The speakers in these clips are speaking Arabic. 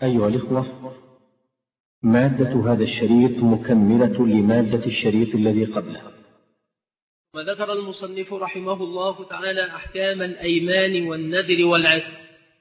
أيها الإخوة، مادة هذا الشريط مكملة لمادة الشريط الذي قبله. وذكر المصنف رحمه الله تعالى أحكام الأيمان والنذر والعتق.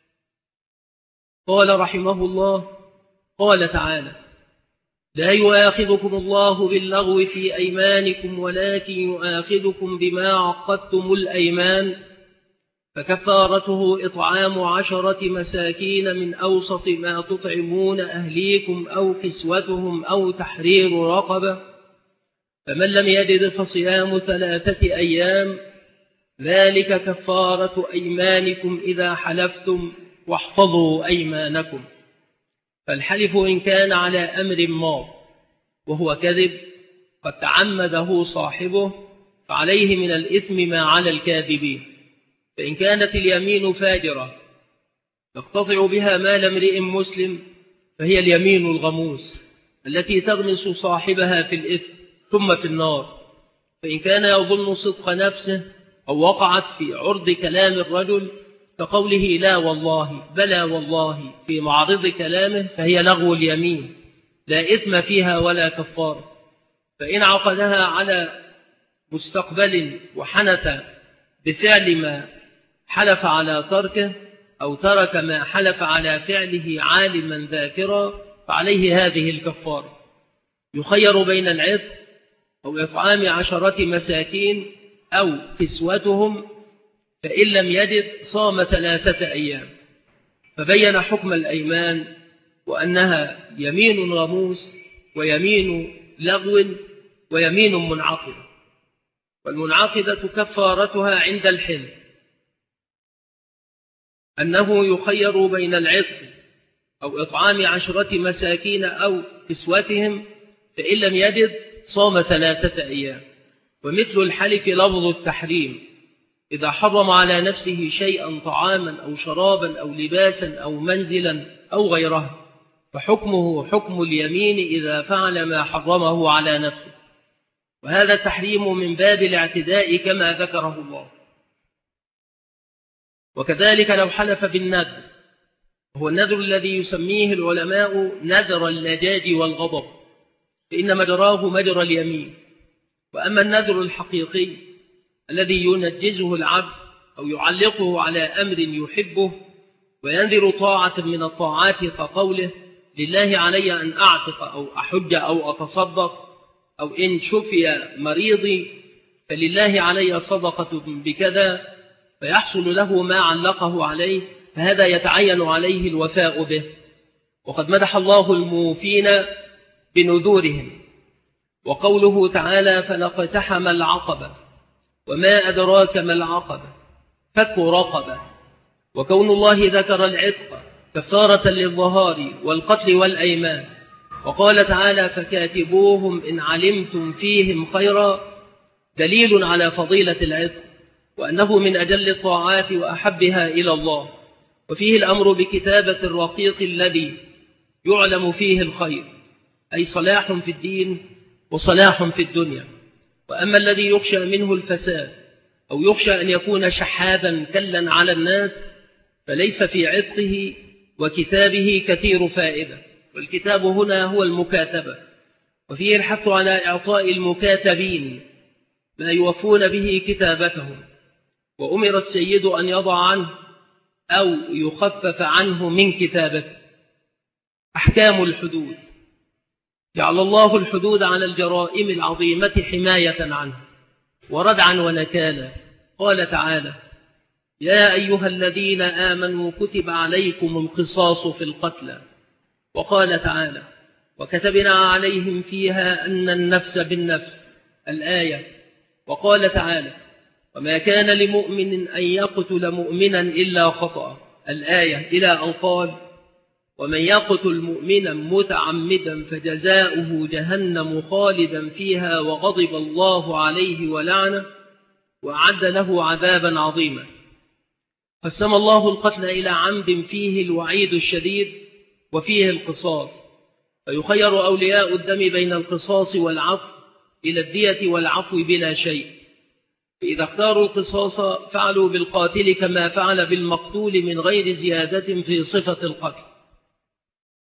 قال رحمه الله: قال تعالى: لا يؤاخذكم الله باللغو في أيمانكم ولكن يؤاخذكم بما عقدتم الأيمان، فكفارته إطعام 10 مساكين من أوسط ما تطعمون أهليكم أو كسوتهم أو تحرير رقبة، فمن لم يجد فصيام 3 أيام، ذلك كفارة أيمانكم إذا حلفتم، واحفظوا أيمانكم. فالحلف إن كان على أمر ماض وهو كذب قد تعمده صاحبه فعليه من الإثم ما على الكاذبين. فإن كانت اليمين فاجرة يقتطع بها مال امرئ مسلم فهي اليمين الغموس التي تغمس صاحبها في الإثم ثم في النار. فإن كان يظن صدق نفسه أو وقعت في عرض كلام الرجل كقوله لا والله بلى والله في معرض كلامه فهي لغو اليمين لا إثم فيها ولا كفار. فإن عقدها على مستقبل وحنث بفعل ما حلف على تركه أو ترك ما حلف على فعله عالما ذاكرا فعليه هذه الكفارة. يخير بين العتق أو إطعام 10 مساكين أو كسوتهم، فإن لم يجد صام 3 أيام. فبين حكم الأيمان وأنها يمين غموس ويمين لغو ويمين منعقدة. والمنعقدة كفارتها عند الحلف أنه يخير بين العتق أو إطعام 10 مساكين أو كسوتهم، فإن لم يجد صام 3 أيام. ومثل الحلف لفظ التحريم إذا حرم على نفسه شيئا طعاما أو شرابا أو لباسا أو منزلا أو غيره، فحكمه حكم اليمين إذا فعل ما حرمه على نفسه. وهذا التحريم من باب الاعتداء كما ذكره الله. وكذلك لو حلف بالنذر، هو النذر الذي يسميه العلماء نذر اللجاج والغضب، فإن مجراه مجرى اليمين. وأما النذر الحقيقي الذي ينجزه العبد أو يعلقه على أمر يحبه وينذر طاعة من الطاعات كقوله لله علي أن أعتق أو أحج أو أتصدق، أو إن شفي مريضي فلله علي صدقة بكذا، فيحصل له ما علقه عليه، فهذا يتعين عليه الوفاء به. وقد مدح الله الموفين بنذورهم، وقوله تعالى فلاقتحم العقبة وما أدراك ما العقبة فك رقبة. وكون الله ذكر العتق كفارة للظهار والقتل والأيمان، وقال تعالى فكاتبوهم إن علمتم فيهم خيرا، دليل على فضيلة العتق وأنه من أجل الطاعات وأحبها إلى الله. وفيه الأمر بكتابة الرقيق الذي يعلم فيه الخير، أي صلاح في الدين وصلاح في الدنيا. وأما الذي يخشى منه الفساد أو يخشى أن يكون شحاذا كلا على الناس فليس في عتقه وكتابه كثير فائدة. والكتاب هنا هو المكاتبة، وفيه الحث على إعطاء المكاتبين ما يوفون به كتابتهم. وأمر السيد أن يضع عنه أو يخفف عنه من كتابته. أحكام الحدود: جعل الله الحدود على الجرائم العظيمة حماية عنه وردعا ونكالا. قال تعالى يا أيها الذين آمنوا كتب عليكم القصاص في القتلى. وقال تعالى وكتبنا عليهم فيها أن النفس بالنفس الآية. وقال تعالى وما كان لمؤمن أن يقتل مؤمنا إلا خطأ الآية، إلى أن قال ومن يقتل مؤمنا متعمدا فجزاؤه جهنم خالدا فيها وغضب الله عليه ولعنه وأعد له عذابا عظيما. قسم الله القتل إلى عمد فيه الوعيد الشديد وفيه القصاص، فيخير أولياء الدم بين القصاص والعفو إلى الدية والعفو بلا شيء. فإذا اختاروا القصاص فعلوا بالقاتل كما فعل بالمقتول من غير زيادة في صفة القتل.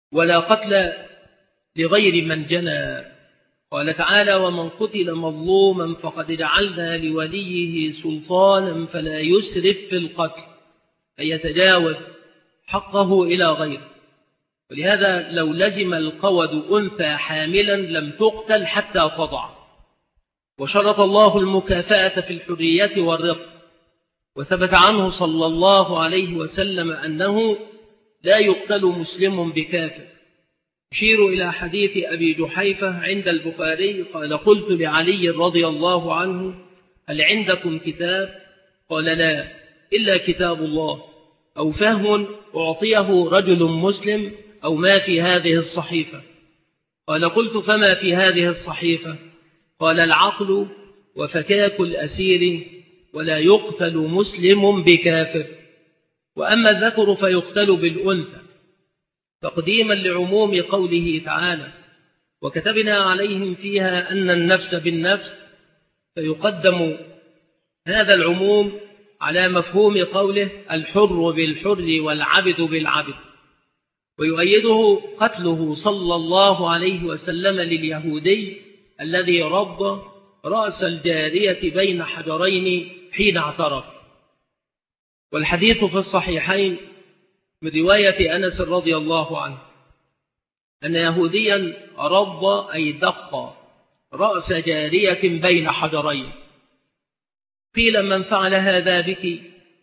ولا قتل لغير من جنى. قال تعالى: ومن قتل مظلوما فقد جعلنا لوليه سلطانا فلا يسرف في القتل، أي يتجاوز حقه إلى غيره. ولهذا لو لزم القود أنثى حاملا لم تقتل حتى تضع. وشرط الله المكافأة في الحرية والرق، وثبت عنه صلى الله عليه وسلم أنه لا يقتل مسلم بكافر. يشير إلى حديث أبي جحيفة عند البخاري قال: قلت لعلي رضي الله عنه: هل عندكم كتاب؟ قال: لا، إلا كتاب الله، أو فهم أعطيه رجل مسلم، أو ما في هذه الصحيفة. قال: قلت: فما في هذه الصحيفة؟ قال: العقل وفكاك الأسير، ولا يقتل مسلم بكافر. وأما الذكر فيقتل بالأنثى، تقديما لعموم قوله تعالى: وكتبنا عليهم فيها أن النفس بالنفس، فيقدم هذا العموم على مفهوم قوله: الحر بالحر والعبد بالعبد. ويؤيده قتله صلى الله عليه وسلم لليهودي الذي رض رأس الجارية بين حجرين حين اعترف. والحديث في الصحيحين من رواية أنس رضي الله عنه أن يهوديا رض أي دق رأس جارية بين حجرين. قيل: من فعل هذا بك؟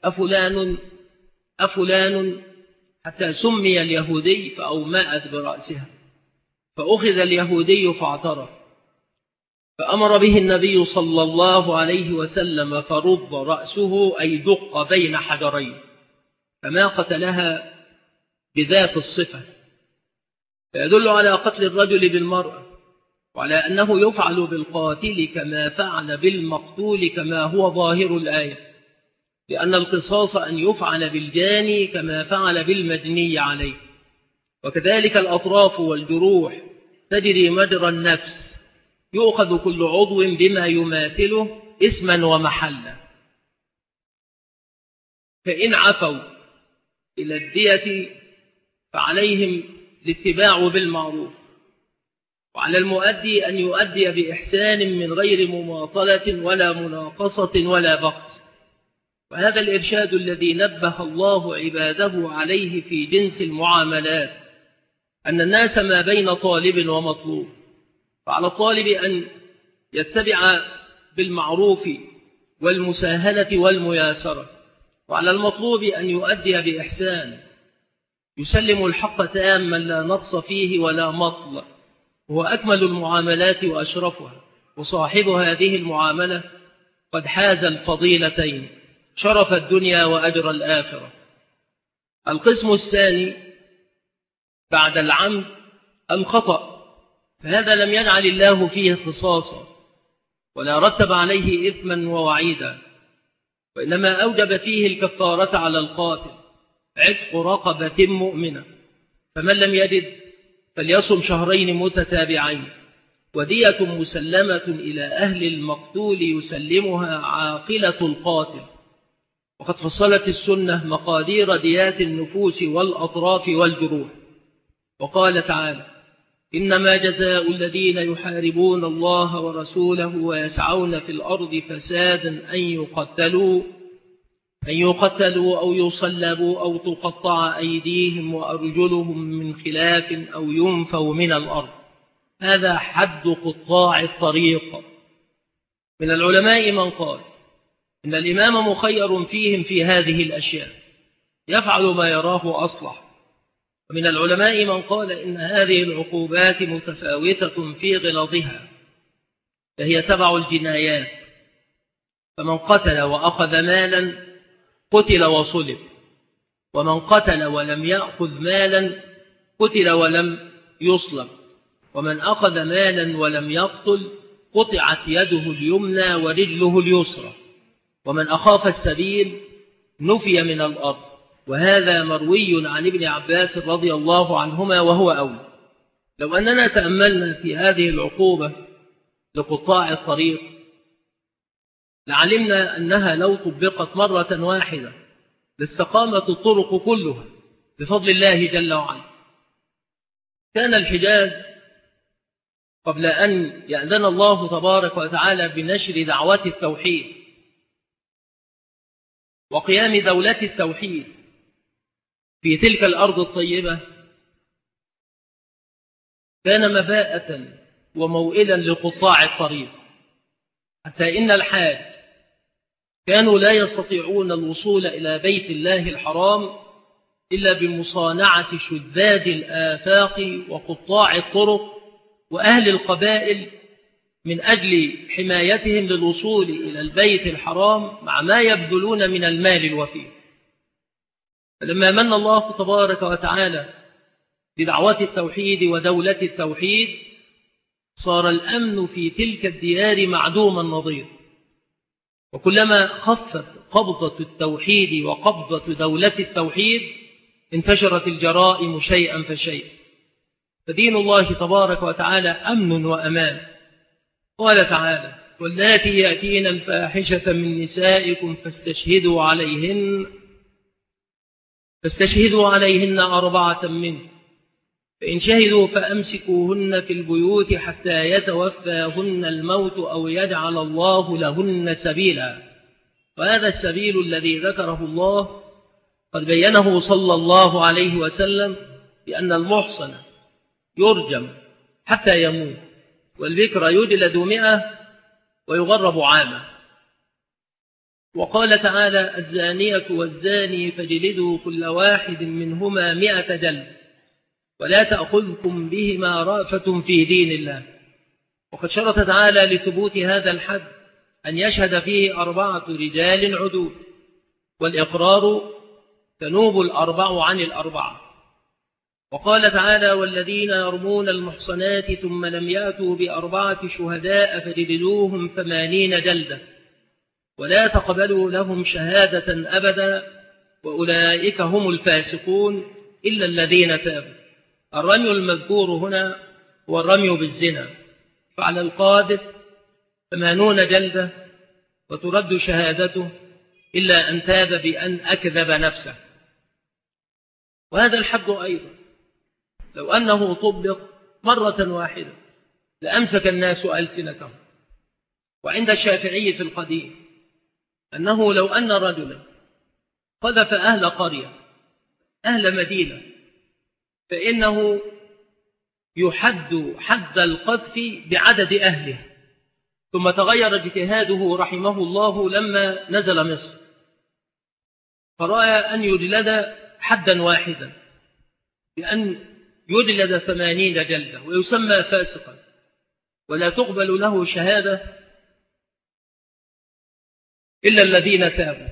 أفلان؟ حتى سمي اليهودي فأومأت برأسها، فأخذ اليهودي فاعترف، فأمر به النبي صلى الله عليه وسلم فرض رأسه أي دق بين حجرين، فما قتلها بذات الصفة. فيدل على قتل الرجل بالمرأة، وعلى أنه يفعل بالقاتل كما فعل بالمقتول كما هو ظاهر الآية، لأن القصاص أن يفعل بالجاني كما فعل بالمجني عليه. وكذلك الأطراف والجروح تجري مجرى النفس، يؤخذ كل عضو بما يماثله اسما ومحلا. فإن عفوا إلى الدية فعليهم الاتباع بالمعروف، وعلى المؤدي أن يؤدي بإحسان من غير مماطلة ولا مناقصة ولا بخس. وهذا الإرشاد الذي نبه الله عباده عليه في جنس المعاملات، أن الناس ما بين طالب ومطلوب، فعلى الطالب أن يتبع بالمعروف والمساهلة والمياسرة، وعلى المطلوب أن يؤدي بإحسان، يسلم الحق تاما لا نقص فيه ولا مطل، هو أكمل المعاملات وأشرفها. وصاحب هذه المعاملة قد حاز الفضيلتين، شرف الدنيا وأجر الآخرة. القسم الثاني بعد العمد الخطأ، فهذا لم يجعل الله فيه اختصاصا ولا رتب عليه إثما ووعيدا، وإنما أوجب فيه الكفارة على القاتل، عتق رقبة مؤمنة، فمن لم يجد فليصم شهرين متتابعين، ودية مسلمة إلى أهل المقتول يسلمها عاقلة القاتل. وقد فصلت السنة مقادير ديات النفوس والأطراف والجروح، وقال تعالى: إنما جزاء الذين يحاربون الله ورسوله ويسعون في الأرض فسادا أن يقتلوا أو يصلبوا أو تقطع أيديهم وأرجلهم من خلاف أو ينفوا من الأرض. هذا حد قطاع الطريق. من العلماء من قال إن الإمام مخير فيهم في هذه الأشياء، يفعل ما يراه أصلح. ومن العلماء من قال إن هذه العقوبات متفاوتة في غلظها، فهي تبع الجنايات، فمن قتل وأخذ مالا قتل وصلب، ومن قتل ولم يأخذ مالا قتل ولم يصلب، ومن أخذ مالا ولم يقتل قطعت يده اليمنى ورجله اليسرى، ومن أخاف السبيل نفي من الأرض. وهذا مروي عن ابن عباس رضي الله عنهما وهو أولى. لو أننا تأملنا في هذه العقوبة لقطاع الطريق لعلمنا أنها لو طبقت مرة واحدة لاستقامت الطرق كلها بفضل الله جل وعلا. كان الحجاز قبل أن يأذن الله تبارك وتعالى بنشر دعوة التوحيد وقيام دولة التوحيد في تلك الأرض الطيبة، كان مباءة وموئلا لقطاع الطريق، حتى إن الحاج كانوا لا يستطيعون الوصول إلى بيت الله الحرام إلا بمصانعة شداد الآفاق وقطاع الطرق وأهل القبائل من أجل حمايتهم للوصول إلى البيت الحرام، مع ما يبذلون من المال الوفير. فلما من الله تبارك وتعالى بدعوة التوحيد ودولة التوحيد، صار الأمن في تلك الديار معدوم النظير. وكلما خفت قبضة التوحيد وقبضة دولة التوحيد انتشرت الجرائم شيئا فشيئا. فدين الله تبارك وتعالى أمن وأمان. قال تعالى: واللاتي يأتين الفاحشة من نسائكم فاستشهدوا عليهن 4 منكم، فإن شهدوا فأمسكوهن في البيوت حتى يتوفاهن الموت أو يجعل الله لهن سبيلا. وهذا السبيل الذي ذكره الله قد بينه صلى الله عليه وسلم بأن المحصن يرجم حتى يموت، والبكر يجلد 100 ويغرب عاما. وقال تعالى: الزانية والزاني فاجلدوا كل واحد منهما 100 جلد ولا تأخذكم بهما رأفة في دين الله. وقد شرط تعالى لثبوت هذا الحد أن يشهد فيه 4 رجال عدول، والإقرار تنوب 4 عن 4. وقال تعالى: والذين يرمون المحصنات ثم لم يأتوا ب4 شهداء فجلدوهم 80 جلدة ولا تقبلوا لهم شهادة أبدا وأولئك هم الفاسقون إلا الذين تابوا. الرمي المذكور هنا هو الرمي بالزنا، فعلى القاذف 80 جلدة وترد شهادته إلا أن تاب بأن أكذب نفسه. وهذا الحد أيضا لو أنه طبق مرة واحدة لأمسك الناس ألسنتهم. وعند الشافعي في القديم أنه لو أن رجلا قذف أهل قرية أهل مدينة فإنه يحد حد القذف بعدد أهله. ثم تغير اجتهاده رحمه الله لما نزل مصر، فرأى أن يجلد حدا واحدا بأن يجلد 80 جلدة ويسمى فاسقا ولا تقبل له شهادة إلا الذين تابوا.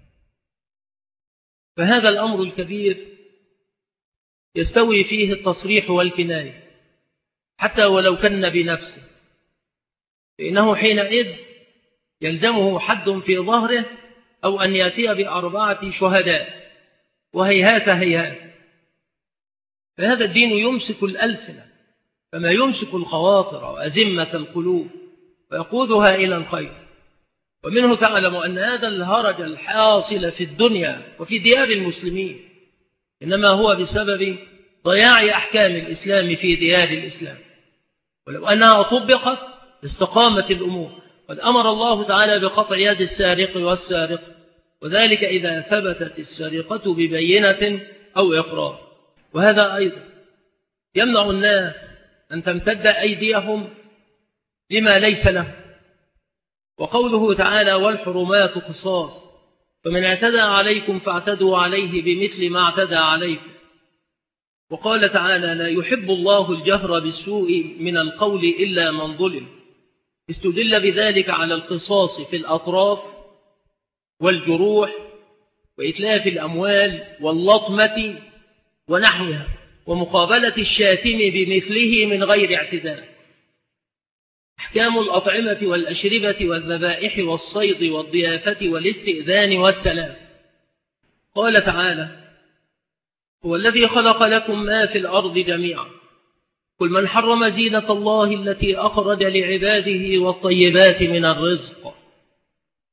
فهذا الأمر الكبير يستوي فيه التصريح والكناية حتى ولو كان بنفسه، فإنه حينئذ يلزمه حد في ظهره أو أن يأتي ب4 شهداء، وهيهات هيهات. فهذا الدين يمسك الألسنة كما يمسك الخواطر وأزمة القلوب ويقودها إلى الخير. ومنه تعلم أن هذا الهرج الحاصل في الدنيا وفي ديار المسلمين إنما هو بسبب ضياع أحكام الإسلام في ديار الإسلام. ولو أنها طبقت استقامت الأمور. قد أمر الله تعالى بقطع يد السارق والسارق، وذلك إذا ثبتت السرقة ببينة أو إقرار. وهذا أيضا يمنع الناس أن تمتد أيديهم لما ليس له. وقوله تعالى: والحرمات قصاص فمن اعتدى عليكم فاعتدوا عليه بمثل ما اعتدى عليكم. وقال تعالى: لا يحب الله الجهر بالسوء من القول إلا من ظلم. استدل بذلك على القصاص في الأطراف والجروح وإتلاف الأموال واللطمة ونحوها، ومقابلة الشاتم بمثله من غير اعتداء. أحكام الأطعمة والأشربة والذبائح والصيد والضيافة والاستئذان والسلام. قال تعالى: هو الذي خلق لكم ما في الأرض جميعا قل من حرم زينة الله التي أخرج لعباده والطيبات من الرزق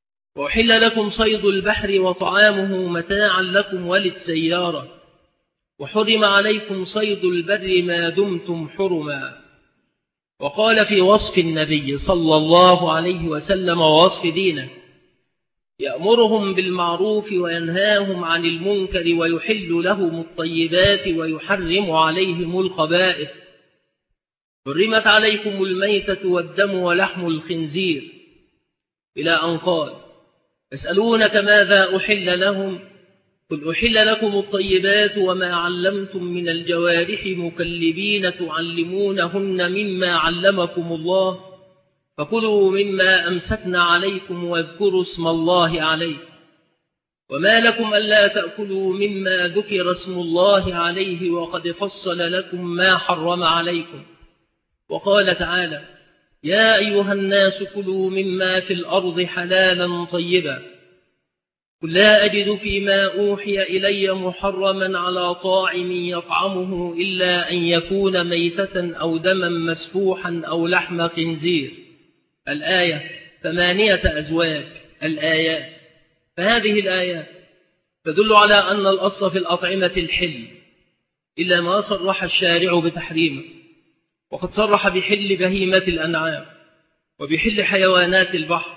وأحل لكم صيد البحر وطعامه متاعا لكم وللسيارة وحرم عليكم صيد البر ما دمتم حرما. وقال في وصف النبي صلى الله عليه وسلم ووصف دينه: يأمرهم بالمعروف وينهاهم عن المنكر ويحل لهم الطيبات ويحرم عليهم الخبائث. حرمت عليكم الميتة والدم ولحم الخنزير، إلى أن قال: يسألونك ماذا أحل لهم؟ قل أحل لكم الطيبات وما علمتم من الجوارح مكلبين تعلمونهن مما علمكم الله، فكلوا مما أمسكنا عليكم واذكروا اسم الله عليه. وما لكم ألا تأكلوا مما ذكر اسم الله عليه وقد فصل لكم ما حرم عليكم. وقال تعالى: يا أيها الناس كلوا مما في الأرض حلالا طيبا. قل لا أجد فيما أوحي إلي محرما على طاعم يطعمه إلا أن يكون ميتة أو دما مسفوحا أو لحم خنزير. الآية 8 أزواج الآيات. فهذه الآيات تدل على أن الأصل في الأطعمة الحل، إلا ما صرح الشارع بتحريمه، وقد صرح بحل بهيمة الأنعام وبحل حيوانات البحر،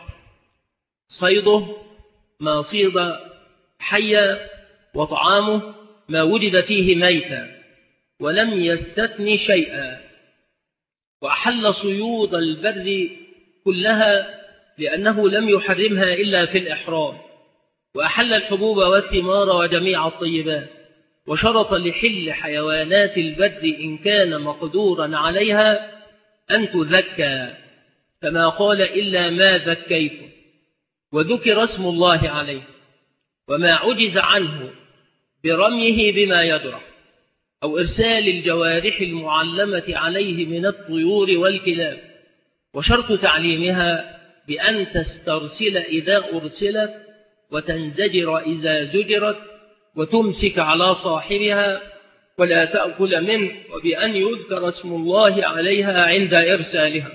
صيده ما صيد حيا، وطعامه ما وجد فيه ميتا، ولم يستثن شيئا. وأحل صيود البر كلها لأنه لم يحرمها إلا في الإحرام، وأحل الحبوب والثمار وجميع الطيبات، وشرط لحل حيوانات البر إن كان مقدورا عليها أن تذكى، كما قال: إلا ما ذكيتم، وذكر اسم الله عليه. وما عجز عنه برميه بما يدرع أو إرسال الجوارح المعلمة عليه من الطيور والكلاب، وشرط تعليمها بأن تسترسل إذا أرسلت، وتنزجر إذا زجرت، وتمسك على صاحبها ولا تأكل منه، وبأن يذكر اسم الله عليها عند إرسالها.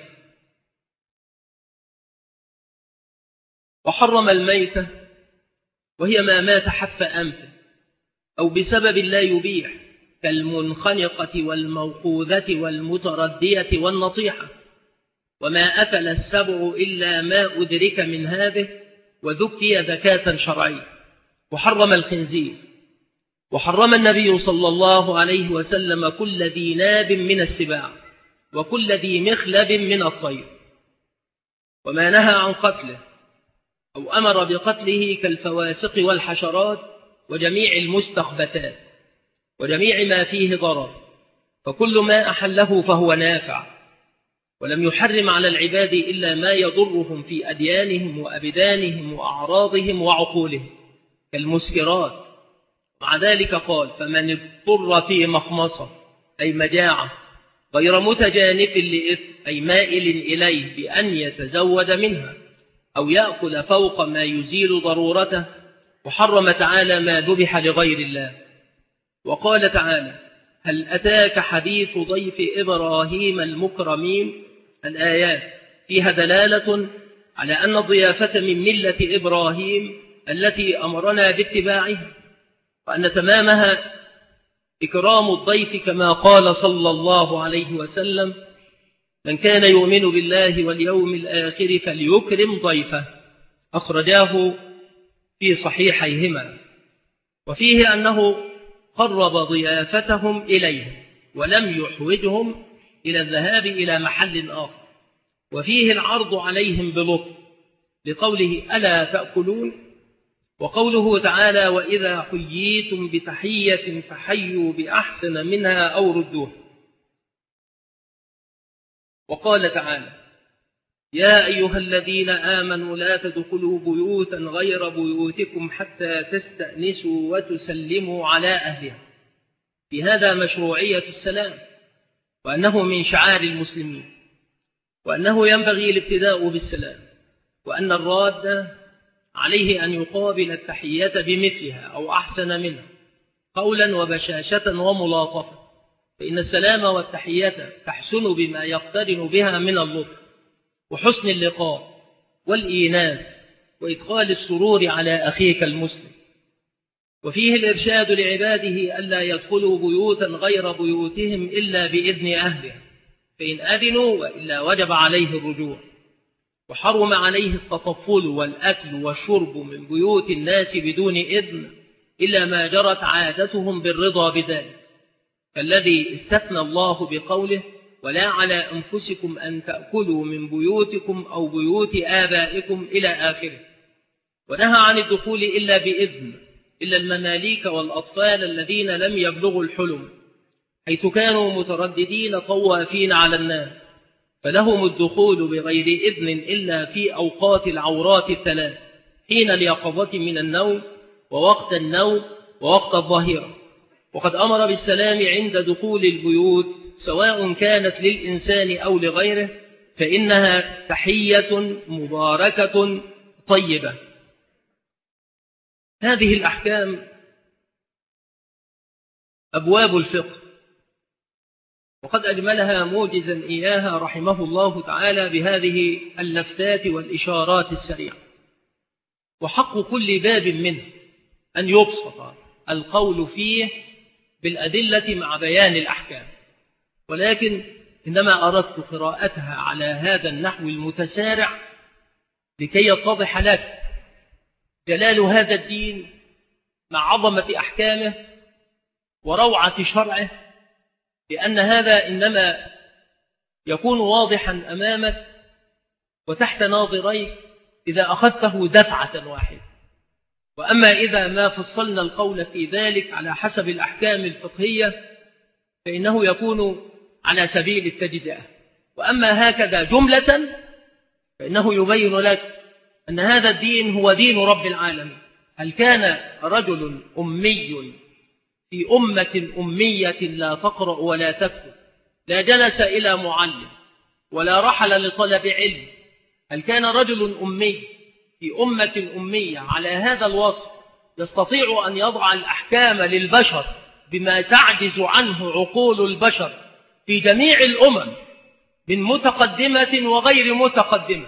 وحرم الميتة، وهي ما مات حتف أنفه أو بسبب لا يبيح، كالمنخنقة والموقوذة والمتردية والنطيحة. وما أكل السبع إلا ما أدرك من هذه وذكي ذكاة شرعية. وحرم الخنزير. وحرم النبي صلى الله عليه وسلم كل ذي ناب من السباع وكل ذي مخلب من الطير. وما نهى عن قتله أو أمر بقتله كالفواسق والحشرات وجميع المستخبتات وجميع ما فيه ضرر، فكل ما أحله فهو نافع. ولم يحرم على العباد إلا ما يضرهم في أديانهم وأبدانهم وأعراضهم وعقولهم كالمسكرات. مع ذلك قال: فمن اضطر في مخمصة أي مجاعة غير متجانف لإثم أي مائل إليه بأن يتزود منها أو يأكل فوق ما يزيل ضرورته. وحرم تعالى ما ذبح لغير الله. وقال تعالى: هل أتاك حديث ضيف إبراهيم المكرمين؟ الآيات فيها دلالة على أن الضيافة من ملة إبراهيم التي أمرنا باتباعها، وأن تمامها إكرام الضيف، كما قال صلى الله عليه وسلم: من كان يؤمن بالله واليوم الآخر فليكرم ضيفه. أخرجاه في صحيحيهما. وفيه أنه قرب ضيافتهم إليه ولم يحوجهم إلى الذهاب إلى محل آخر. وفيه العرض عليهم بلطف لقوله: ألا تأكلون؟ وقوله تعالى: وإذا حييتم بتحية فحيوا بأحسن منها أو ردوها. وقال تعالى: يا أيها الذين آمنوا لا تدخلوا بيوتا غير بيوتكم حتى تستأنسوا وتسلموا على أهلها. في هذا مشروعية السلام، وأنه من شعار المسلمين، وأنه ينبغي الابتداء بالسلام، وأن الراد عليه أن يقابل التحية بمثلها أو أحسن منها قولا وبشاشة وملاطفة، فإن السلام والتحية تحسن بما يقترن بها من اللطف وحسن اللقاء والإيناس وإدخال السرور على أخيك المسلم. وفيه الإرشاد لعباده ألا يدخلوا بيوتا غير بيوتهم إلا بإذن أهلها، فإن أذنوا وإلا وجب عليه الرجوع. وحرم عليه التطفل والأكل والشرب من بيوت الناس بدون إذن إلا ما جرت عادتهم بالرضا بذلك، فالذي استثنى الله بقوله ولا على أنفسكم أن تأكلوا من بيوتكم أو بيوت آبائكم إلى آخره. ونهى عن الدخول إلا بإذن إلا المماليك والأطفال الذين لم يبلغوا الحلم، حيث كانوا مترددين طوافين على الناس، فلهم الدخول بغير إذن إلا في أوقات العورات الثلاث: حين اليقظة من النوم، ووقت النوم، ووقت الظهيرة. وقد أمر بالسلام عند دخول البيوت سواء كانت للإنسان أو لغيره، فإنها تحية مباركة طيبة. هذه الأحكام أبواب الفقه، وقد أجملها موجزا إياها رحمه الله تعالى بهذه اللفتات والإشارات السريعة. وحق كل باب منه أن يبسط القول فيه بالأدلة مع بيان الأحكام، ولكن إنما أردت قراءتها على هذا النحو المتسارع لكي يتضح لك جلال هذا الدين مع عظمة أحكامه وروعة شرعه، لأن هذا إنما يكون واضحا أمامك وتحت ناظريك إذا أخذته دفعة واحدة. وأما إذا ما فصلنا القول في ذلك على حسب الأحكام الفقهية فإنه يكون على سبيل التجزئة. وأما هكذا جملة فإنه يبين لك أن هذا الدين هو دين رب العالمين. هل كان رجل أمي في أمة أمية لا تقرأ ولا تكتب، لا جلس إلى معلم ولا رحل لطلب علم، هل كان رجل أمي في أمة أمية على هذا الوصف يستطيع أن يضع الأحكام للبشر بما تعجز عنه عقول البشر في جميع الأمم من متقدمة وغير متقدمة؟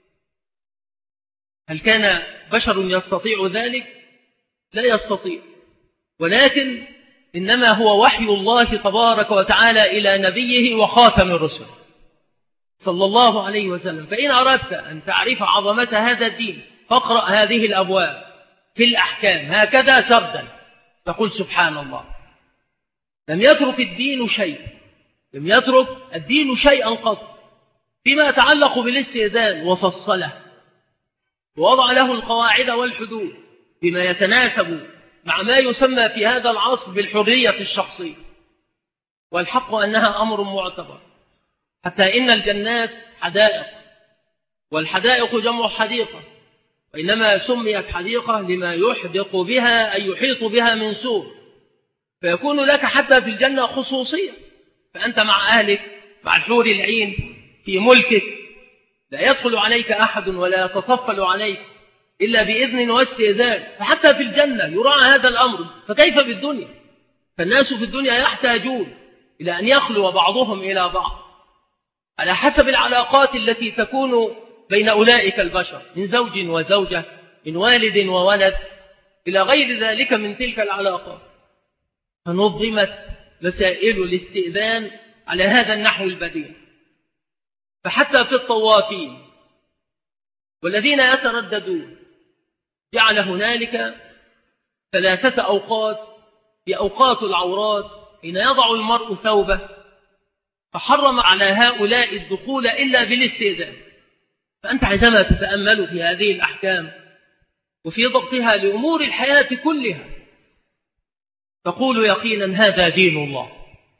هل كان بشر يستطيع ذلك؟ لا يستطيع. ولكن إنما هو وحي الله تبارك وتعالى إلى نبيه وخاتم الرسل صلى الله عليه وسلم. فإن أردت أن تعرف عظمة هذا الدين فاقرأ هذه الأبواب في الأحكام هكذا سردا، تقول سبحان الله. لم يترك الدين شيء، لم يترك الدين شيئا قط فيما يتعلق بالاستئذان، وفصله ووضع له القواعد والحدود بما يتناسب مع ما يسمى في هذا العصر بالحرية الشخصية. والحق أنها أمر معتبر، حتى إن الجنات حدائق، والحدائق جمع حديقة، وإنما سميت حديقة لما يحدق بها أي يحيط بها من سور، فيكون لك حتى في الجنة خصوصية. فأنت مع أهلك مع الحور العين في ملكك، لا يدخل عليك أحد ولا يتطفل عليك إلا بإذن واستئذان. فحتى في الجنة يراعى هذا الأمر، فكيف بالدنيا؟ فالناس في الدنيا يحتاجون إلى أن يخلو بعضهم إلى بعض على حسب العلاقات التي تكون بين أولئك البشر من زوج وزوجة، من والد وولد، إلى غير ذلك من تلك العلاقات. فنظمت مسائل الاستئذان على هذا النحو البديع. فحتى في الطوافين والذين يترددون جعل هنالك 3 أوقات، بأوقات العورات حين يضع المرء ثوبه، فحرم على هؤلاء الدخول إلا بالاستئذان. فأنت عندما تتأمل في هذه الأحكام وفي ضبطها لأمور الحياة كلها تقول يقينا هذا دين الله.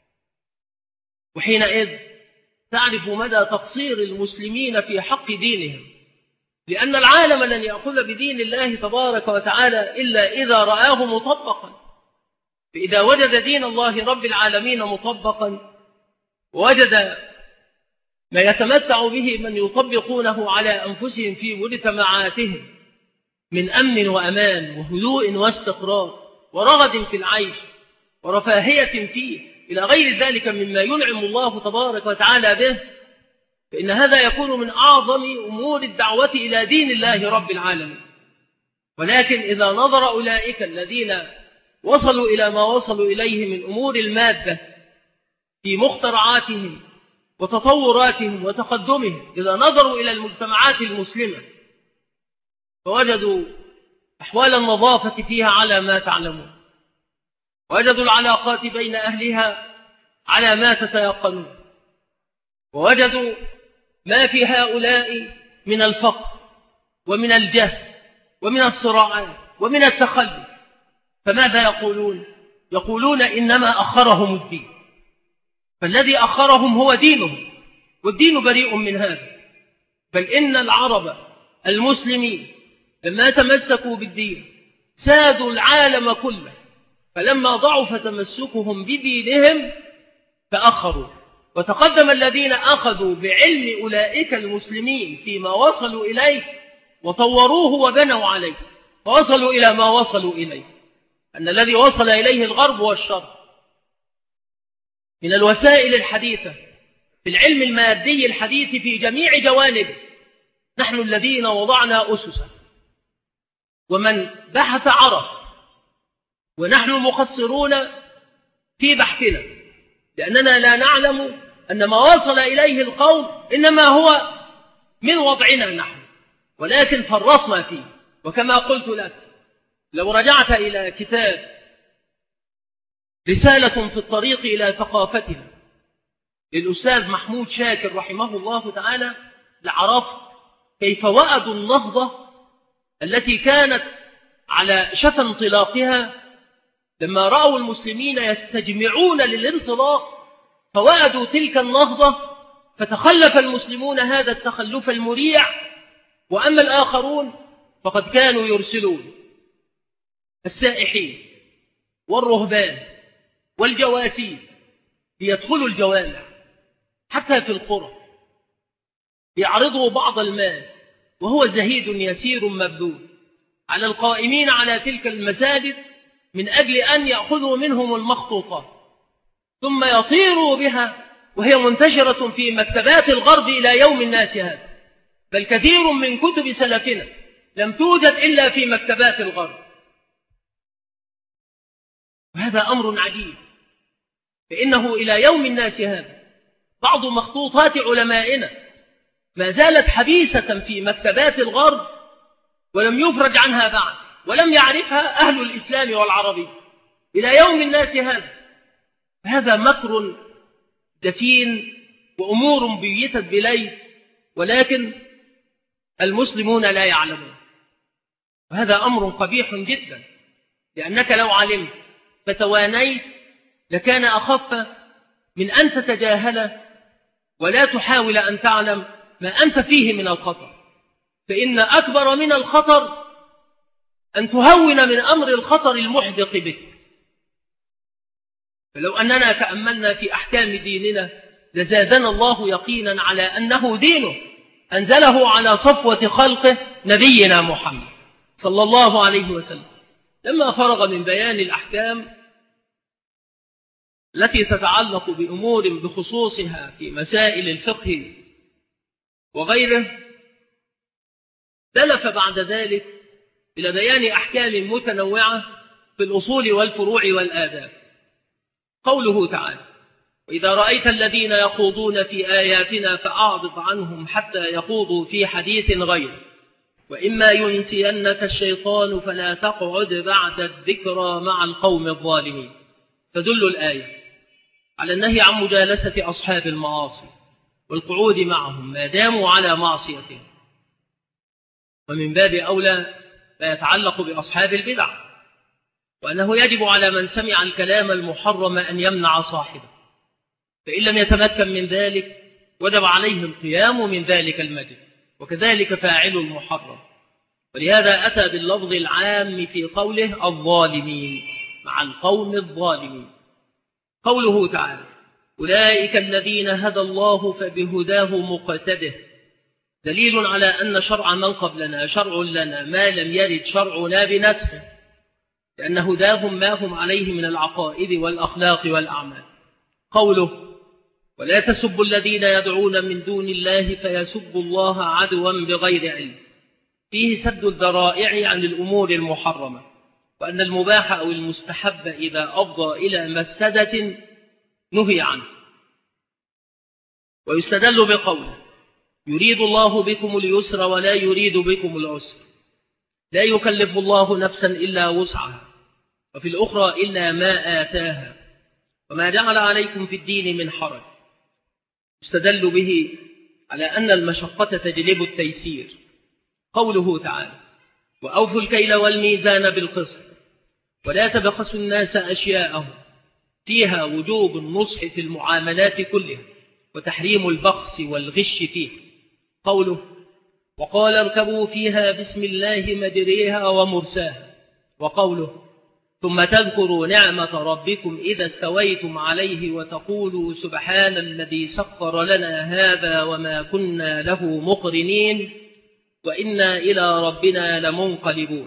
وحينئذ تعرف مدى تقصير المسلمين في حق دينهم، لأن العالم لن يأخذ بدين الله تبارك وتعالى إلا إذا رآه مطبقا. فإذا وجد دين الله رب العالمين مطبقا ووجد ما يتمتع به من يطبقونه على أنفسهم في مجتمعاتهم من أمن وأمان وهدوء واستقرار ورغد في العيش ورفاهية فيه إلى غير ذلك مما ينعم الله تبارك وتعالى به، فإن هذا يكون من أعظم أمور الدعوة إلى دين الله رب العالمين. ولكن إذا نظر أولئك الذين وصلوا إلى ما وصلوا إليه من أمور المادة في مخترعاتهم وتطوراتهم وتقدمهم، إذا نظروا إلى المجتمعات المسلمة فوجدوا أحوال النظافة فيها على ما تعلمون، وجدوا العلاقات بين أهلها على ما تتيقنون، ووجدوا ما في هؤلاء من الفقر ومن الجهل ومن الصراعات ومن التخلف. فماذا يقولون؟ يقولون إنما أخرهم الدين، فالذي أخرهم هو دينهم، والدين بريء من هذا. بل إن العرب المسلمين لما تمسكوا بالدين سادوا العالم كله، فلما ضعف تمسكهم بدينهم تأخروا، وتقدم الذين أخذوا بعلم أولئك المسلمين فيما وصلوا إليه وطوروه وبنوا عليه، فوصلوا إلى ما وصلوا إليه. أن الذي وصل إليه الغرب والشرق من الوسائل الحديثة في العلم المادي الحديث في جميع جوانبه، نحن الذين وضعنا أسسا، ومن بحث عرف، ونحن مقصرون في بحثنا، لأننا لا نعلم أن ما وصل إليه القوم إنما هو من وضعنا نحن، ولكن فرطنا فيه. وكما قلت لك، لو رجعت إلى كتاب رسالة في الطريق إلى ثقافتنا للأستاذ محمود شاكر رحمه الله تعالى، لعرفت كيف وأدوا النهضة التي كانت على شفا انطلاقها لما رأوا المسلمين يستجمعون للانطلاق، فوأدوا تلك النهضة، فتخلف المسلمون هذا التخلف المريع، وأما الآخرون فقد كانوا يرسلون السائحين والرهبان والجواسيس ليدخلوا الجوامع حتى في القرى، ليعرضوا بعض المال وهو زهيد يسير مبذول على القائمين على تلك المساجد من أجل أن يأخذوا منهم المخطوطات، ثم يطيروا بها وهي منتشرة في مكتبات الغرب إلى يوم الناس هذا، بل كثير من كتب سلفنا لم توجد إلا في مكتبات الغرب. وهذا أمر عجيب، فإنه إلى يوم الناس هذا بعض مخطوطات علمائنا ما زالت حبيسة في مكتبات الغرب ولم يفرج عنها بعد، ولم يعرفها أهل الإسلام والعربي إلى يوم الناس هذا. هذا مكر دفين وأمور بيتت بليل، ولكن المسلمون لا يعلمون، وهذا أمر قبيح جدا، لأنك لو علمت فتوانيت لكان أخف من أن تتجاهل ولا تحاول أن تعلم ما أنت فيه من الخطر. فإن أكبر من الخطر أن تهون من أمر الخطر المحدق بك. فلو أننا تأملنا في أحكام ديننا لزادنا الله يقينا على أنه دينه أنزله على صفوة خلقه نبينا محمد صلى الله عليه وسلم، لما فرغ من بيان الأحكام التي تتعلق بأمور بخصوصها في مسائل الفقه وغيره، دلف بعد ذلك إلى بيان أحكام متنوعة في الأصول والفروع والآداب. قوله تعالى: وإذا رأيت الذين يخوضون في آياتنا فأعرض عنهم حتى يخوضوا في حديث غيره، وإما ينسينك الشيطان فلا تقعد بعد الذكرى مع القوم الظالمين. تدل الآية على النهي عن مجالسة أصحاب المعاصي والقعود معهم ما داموا على معصيتهم، ومن باب أولى لا يتعلق بأصحاب البدع، وأنه يجب على من سمع الكلام المحرم أن يمنع صاحبه، فإن لم يتمكن من ذلك وجب عليه القيام من ذلك المجلس، وكذلك فاعل المحرم. ولهذا أتى باللفظ العام في قوله الظالمين مع القوم الظالمين. قوله تعالى: أولئك الذين هدى الله فبهداه مقتده، دليل على أن شرع من قبلنا شرع لنا ما لم يرد شرعنا بنسخه، لأن هداهم ما هم عليه من العقائد والأخلاق والأعمال. قوله: ولا تسبوا الذين يدعون من دون الله فيسبوا الله عدوا بغير علم، فيه سد الذرائع عن الأمور المحرمة، وأن المباح أو المستحب إذا أفضى إلى مفسدة نهي عنه. ويستدل بقوله: يريد الله بكم اليسر ولا يريد بكم العسر، لا يكلف الله نفسا إلا وسعها، وفي الأخرى إلا ما آتاها، وما جعل عليكم في الدين من حرج. يستدل به على أن المشقة تجلب التيسير. قوله تعالى: وأوفوا الكيل والميزان بالقسط ولا تبخسوا الناس أشياءهم، فيها وجوب النصح في المعاملات كلها وتحريم البخس والغش فيه. قوله: وقال اركبوا فيها بسم الله مجريها ومرساها. وقوله: ثم تذكروا نعمة ربكم إذا استويتم عليه وتقولوا سبحان الذي سخر لنا هذا وما كنا له مقرنين وإنا إلى ربنا لمنقلبون.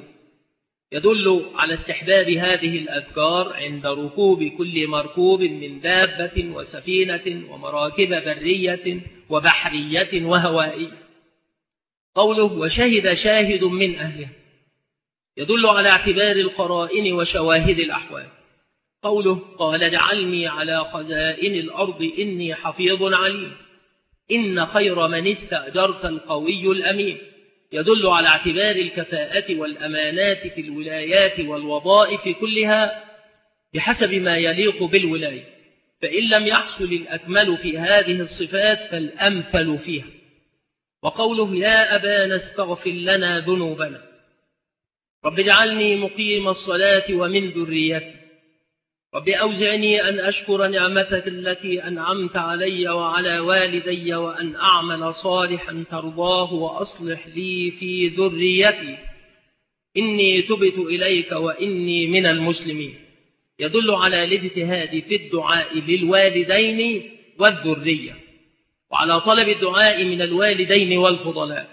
يدل على استحباب هذه الأذكار عند ركوب كل مركوب من دابة وسفينة ومراكب برية وبحرية وهوائية. قوله: وشهد شاهد من أهله، يدل على اعتبار القرائن وشواهد الأحوال. قوله: قال اجعلني على خزائن الأرض إني حفيظ عليم، إن خير من استأجرت القوي الأمين، يدل على اعتبار الكفاءة والأمانات في الولايات والوظائف كلها بحسب ما يليق بالولاية، فإن لم يحصل الأكمل في هذه الصفات فالأمثل فيها. وقوله: يا أبانا استغفر لنا ذنوبنا، رب اجعلني مقيم الصلاة ومن ذريتي، رب أوزعني أن أشكر نعمتك التي أنعمت علي وعلى والدي وأن أعمل صالحا ترضاه وأصلح لي في ذريتي إني تبت إليك وإني من المسلمين، يدل على الاجتهاد في الدعاء للوالدين والذرية وعلى طلب الدعاء من الوالدين والفضلاء.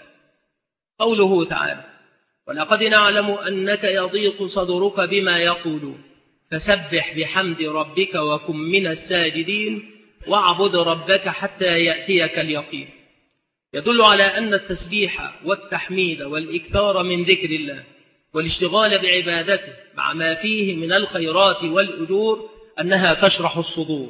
قوله تعالى: ولقد نعلم أنك يضيق صدرك بما يقولون فسبح بحمد ربك وكن من الساجدين واعبد ربك حتى يأتيك اليقين، يدل على أن التسبيح والتحميد والإكثار من ذكر الله والاشتغال بعبادته مع ما فيه من الخيرات والأجور أنها تشرح الصدور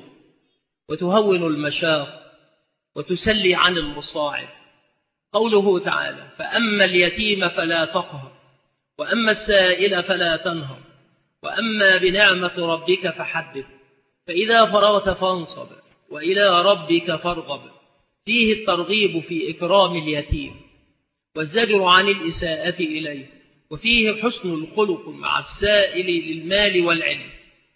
وتهون المشاق وتسلي عن المصاعب. قوله تعالى: فأما اليتيم فلا تقهر وأما السائل فلا تنهر وأما بنعمة ربك فحدث، فإذا فرغت فانصب وإلى ربك فارغب، فيه الترغيب في إكرام اليتيم والزجر عن الإساءة إليه، وفيه حسن الخلق مع السائل للمال والعلم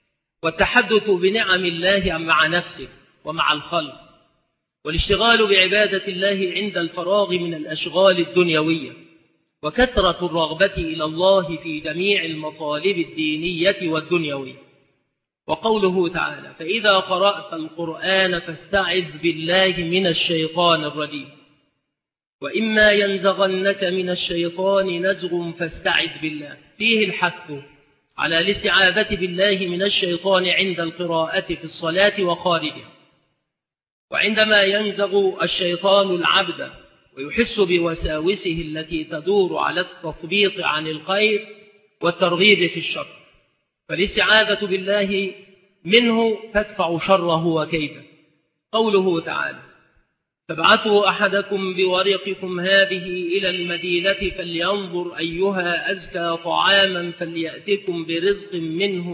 والتحدث بنعم الله مع نفسه ومع الخلق، والاشتغال بعبادة الله عند الفراغ من الأشغال الدنيوية، وكثرة الرغبة إلى الله في جميع المطالب الدينية والدنيوية. وقوله تعالى: فإذا قرأت القرآن فاستعذ بالله من الشيطان الرجيم، وإما ينزغنك من الشيطان نزغ فاستعذ بالله، فيه الحث على الاستعاذة بالله من الشيطان عند القراءة في الصلاة وخارجها. وعندما ينزغ الشيطان العبد ويحس بوساوسه التي تدور على التثبيط عن الخير والترغيب في الشر، فالاستعاذة بالله منه تدفع شره وكيده. قوله تعالى: فابعثوا أحدكم بورقكم هذه إلى المدينة فلينظر أيها أزكى طعاما فليأتكم برزق منه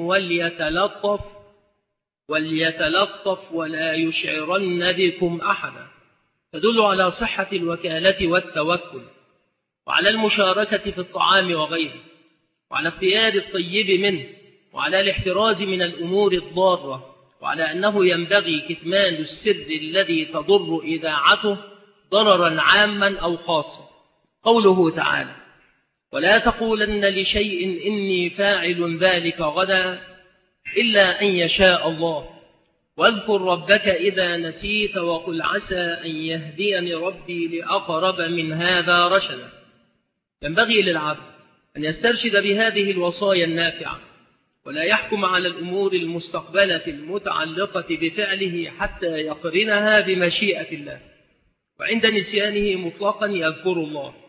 وليتلطف ولا يشعرن بكم أحدا، تدل على صحة الوكالة والتوكل وعلى المشاركة في الطعام وغيره، وعلى اختيار الطيب منه، وعلى الاحتراز من الأمور الضارة، وعلى أنه ينبغي كتمان السر الذي تضر إذاعته ضررا عاما أو خاصا. قوله تعالى: ولا تقولن لشيء إني فاعل ذلك غدا إلا أن يشاء الله، واذكر ربك إذا نسيت وقل عسى أن يهديني ربي لأقرب من هذا رشدا. ينبغي للعبد أن يسترشد بهذه الوصايا النافعة ولا يحكم على الأمور المستقبلة المتعلقة بفعله حتى يقرنها بمشيئة الله، وعند نسيانه مطلقا يذكر الله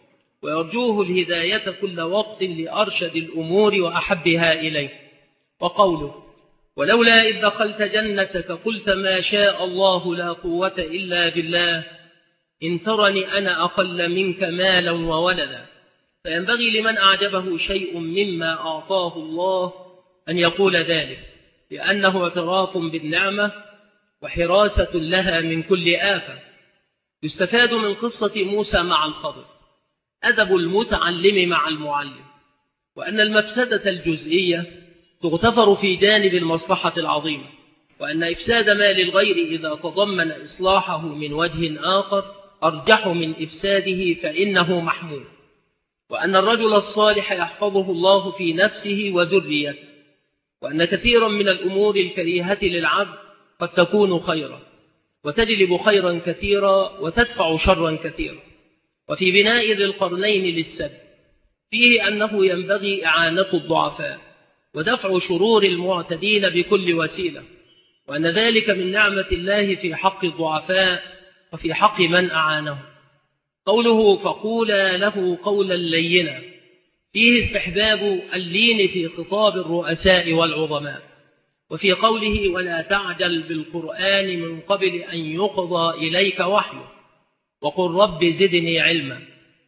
ويرجوه الهداية كل وقت لأرشد الأمور وأحبها إليه. وقوله ولولا إذ دخلت جنتك قلت ما شاء الله لا قوة إلا بالله إن ترني أنا أقل منك مالا وولدا. فينبغي لمن أعجبه شيء مما أعطاه الله أن يقول ذلك، لأنه اعتراف بالنعمة وحراسة لها من كل آفة. يستفاد من قصة موسى مع الخضر أدب المتعلم مع المعلم، وأن المفسدة الجزئية تغتفر في جانب المصلحة العظيمة، وأن إفساد مال الغير إذا تضمن إصلاحه من وجه آخر أرجح من إفساده فإنه محمود، وأن الرجل الصالح يحفظه الله في نفسه وذريته، وأن كثيرا من الأمور الكريهة للعبد قد تكون خيرا وتجلب خيرا كثيرا وتدفع شرا كثيرا. وفي بناء ذي القرنين للسد فيه أنه ينبغي إعانة الضعفاء ودفع شرور المعتدين بكل وسيلة، وأن ذلك من نعمة الله في حق الضعفاء وفي حق من أعانه. قوله فقولا له قولا لينا فيه استحباب اللين في خطاب الرؤساء والعظماء. وفي قوله ولا تعجل بالقرآن من قبل أن يقضى إليك وحيه وقل رب زدني علما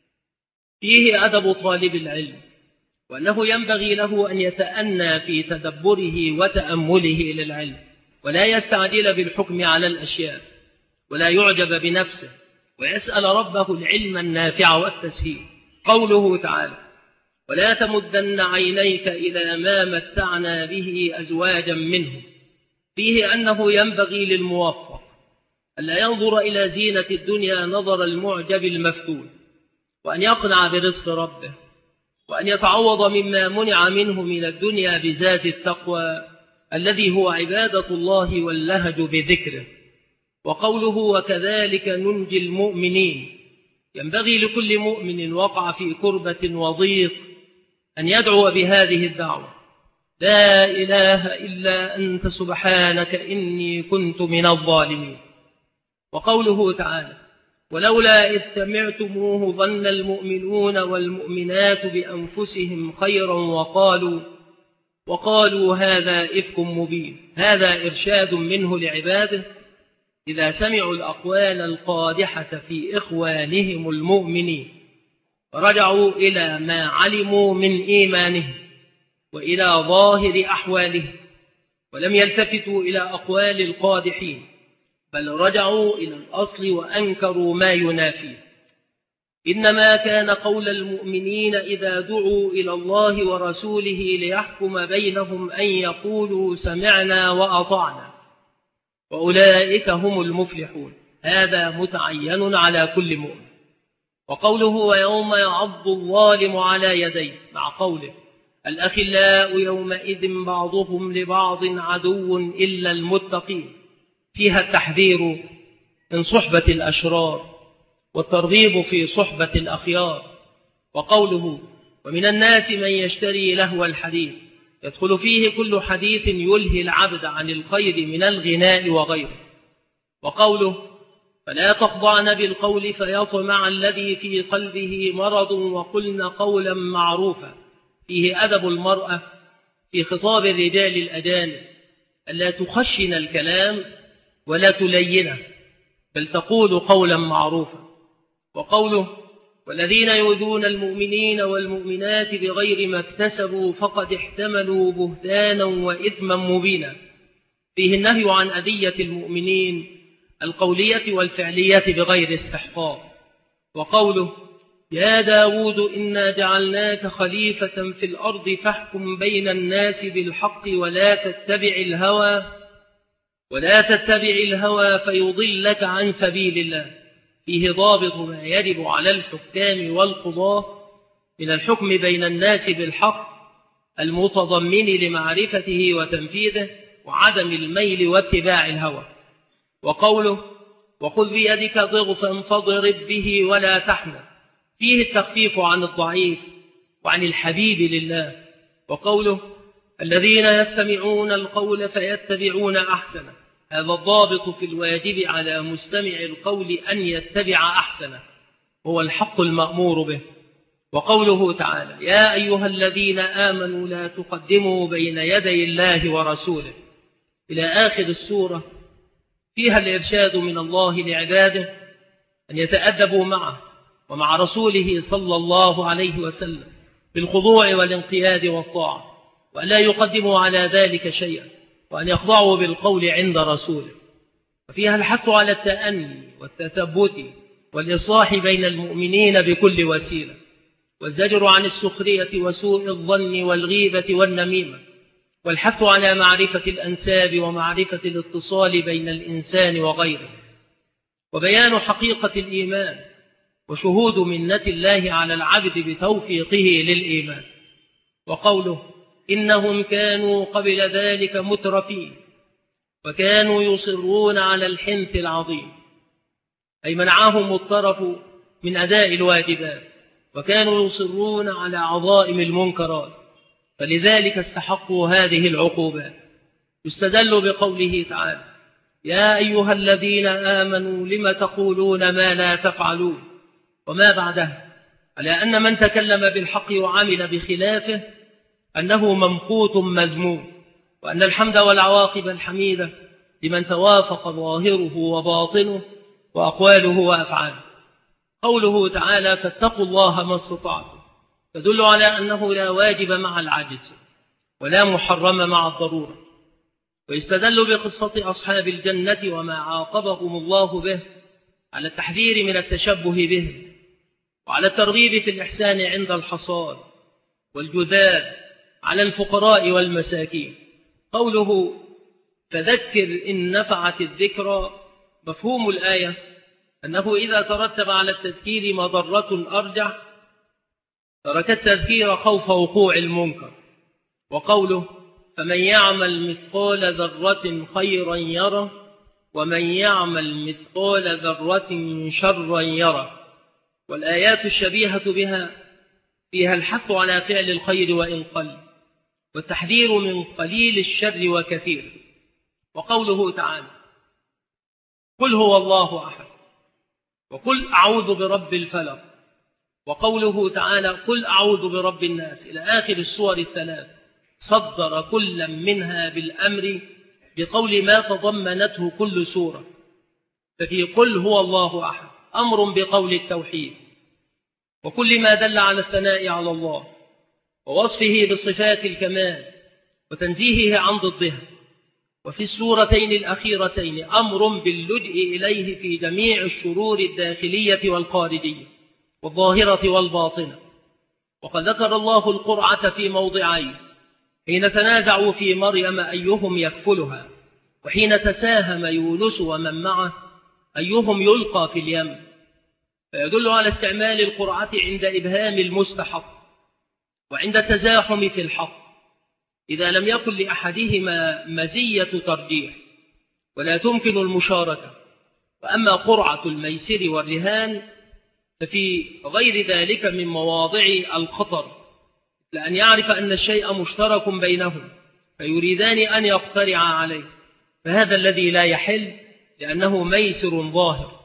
فيه أدب طالب العلم، وأنه ينبغي له أن يتأنى في تدبره وتأمله للعلم، ولا يستعجل بالحكم على الأشياء، ولا يعجب بنفسه، ويسأل ربه العلم النافع والتسهيل. قوله تعالى ولا تمدن عينيك إلى ما متعنا به أزواجا منهم فيه أنه ينبغي للموفق ألا ينظر إلى زينة الدنيا نظر المعجب المفتون، وأن يقنع برزق ربه، وأن يتعوض مما منع منه من الدنيا بزاد التقوى الذي هو عبادة الله واللهج بذكره. وقوله وكذلك ننجي المؤمنين ينبغي لكل مؤمن وقع في كربة وضيق أن يدعو بهذه الدعوة لا إله إلا أنت سبحانك إني كنت من الظالمين. وقوله تعالى ولولا إذ سمعتموه ظن المؤمنون والمؤمنات بأنفسهم خيرا وقالوا هذا إفك مبين. هذا إرشاد منه لعباده إذا سمعوا الأقوال القادحة في إخوانهم المؤمنين فرجعوا إلى ما علموا من إيمانهم وإلى ظاهر أحوالهم، ولم يلتفتوا إلى أقوال القادحين، بل رجعوا إلى الأصل وأنكروا ما ينافيه. إنما كان قول المؤمنين إذا دعوا إلى الله ورسوله ليحكم بينهم أن يقولوا سمعنا وأطعنا وأولئك هم المفلحون. هذا متعين على كل مؤمن. وقوله ويوم يعض الظالم على يديه مع قوله الأخلاء يومئذ بعضهم لبعض عدو إلا المتقين فيها التحذير من صحبة الأشرار والترغيب في صحبة الأخيار. وقوله ومن الناس من يشتري لهو الحديث يدخل فيه كل حديث يلهي العبد عن الخير من الغناء وغيره. وقوله فلا تخضعن بالقول فيطمع الذي في قلبه مرض وقلن قولا معروفا فيه أدب المرأة في خطاب الرجال الأجانب ألا تخشن الكلام ولا تلينه بل تقول قولا معروفا. وقوله والذين يؤذون المؤمنين والمؤمنات بغير ما اكتسبوا فقد احتملوا بهتانا وإثما مبينا فيه النهي عن أذية المؤمنين القولية والفعلية بغير استحقاق. وقوله يا داود إنا جعلناك خليفة في الأرض فاحكم بين الناس بالحق ولا تتبع الهوى فيضلك عن سبيل الله فيه ضابط ما يجب على الحكام والقضاة من الحكم بين الناس بالحق المتضمن لمعرفته وتنفيذه وعدم الميل واتباع الهوى. وقوله وخذ بيدك ضغثا فاضرب به ولا تحنث فيه التخفيف عن الضعيف وعن الحبيب لله. وقوله الذين يستمعون القول فيتبعون أحسنه هذا الضابط في الواجب على مستمع القول أن يتبع أحسنه هو الحق المأمور به. وقوله تعالى: يا أيها الذين آمنوا لا تقدموا بين يدي الله ورسوله، إلى آخر السورة، فيها الإرشاد من الله لعباده أن يتأدبوا معه ومع رسوله صلى الله عليه وسلم بالخضوع والانقياد والطاعة، وأن لا يقدموا على ذلك شيئا، وأن يخضعوا بالقول عند رسوله. وفيها الحث على التأني والتثبت والإصلاح بين المؤمنين بكل وسيلة، والزجر عن السخرية وسوء الظن والغيبة والنميمة، والحث على معرفة الأنساب ومعرفة الاتصال بين الإنسان وغيره، وبيان حقيقة الإيمان وشهود منة الله على العبد بتوفيقه للإيمان. وقوله: إنهم كانوا قبل ذلك مترفين وكانوا يصرون على الحنث العظيم، أي منعهم الطرف من أداء الواجبات، وكانوا يصرون على عظائم المنكرات، فلذلك استحقوا هذه العقوبات. يستدل بقوله تعالى: يا أيها الذين آمنوا لم تقولون ما لا تفعلون، وما بعده، على أن من تكلم بالحق وعمل بخلافه أنه ممقوت مذموم، وأن الحمد والعواقب الحميدة لمن توافق ظاهره وباطنه وأقواله وأفعاله. قوله تعالى: فاتقوا الله ما استطعتم، تدل على أنه لا واجب مع العجز ولا محرم مع الضرورة. ويستدل بقصة أصحاب الجنة وما عاقبهم الله به على التحذير من التشبه بهم، وعلى الترغيب في الإحسان عند الحصاد والجذاب على الفقراء والمساكين. قوله: فذكر إن نفعت الذكرى، مفهوم الآية أنه إذا ترتب على التذكير مضرة أرجح ترك التذكير خوف وقوع المنكر. وقوله: فمن يعمل مثقال ذرة خيرا يره ومن يعمل مثقال ذرة شرا يره. والآيات الشبيهة بها فيها الحث على فعل الخير وإن قل، والتحذير من قليل الشر وكثير. وقوله تعالى: قل هو الله أحد، وقل أعوذ برب الفلق. وقوله تعالى: قل أعوذ برب الناس، إلى آخر السور الثلاث، صدر كل منها بالأمر بقول ما تضمنته كل سورة. ففي قل هو الله أحد أمر بقول التوحيد وكل ما دل على الثناء على الله ووصفه بصفات الكمال وتنزيهه عن ضدها. وفي السورتين الأخيرتين أمر باللجئ إليه في جميع الشرور الداخلية والخارجية والظاهرة والباطنة. وقد ذكر الله القرعة في موضعين: حين تنازعوا في مريم أيهم يكفلها، وحين تساهم يونس ومن معه أيهم يلقى في اليم. فيدل على استعمال القرعة عند إبهام المستحق وعند التزاحم في الحق، إذا لم يكن لأحدهما مزية ترجيح ولا تمكن المشاركة. وأما قرعة الميسر والرهان ففي غير ذلك من مواضع الخطر، لأن يعرف أن الشيء مشترك بينهم فيريدان أن يقترعا عليه، فهذا الذي لا يحل لأنه ميسر ظاهر.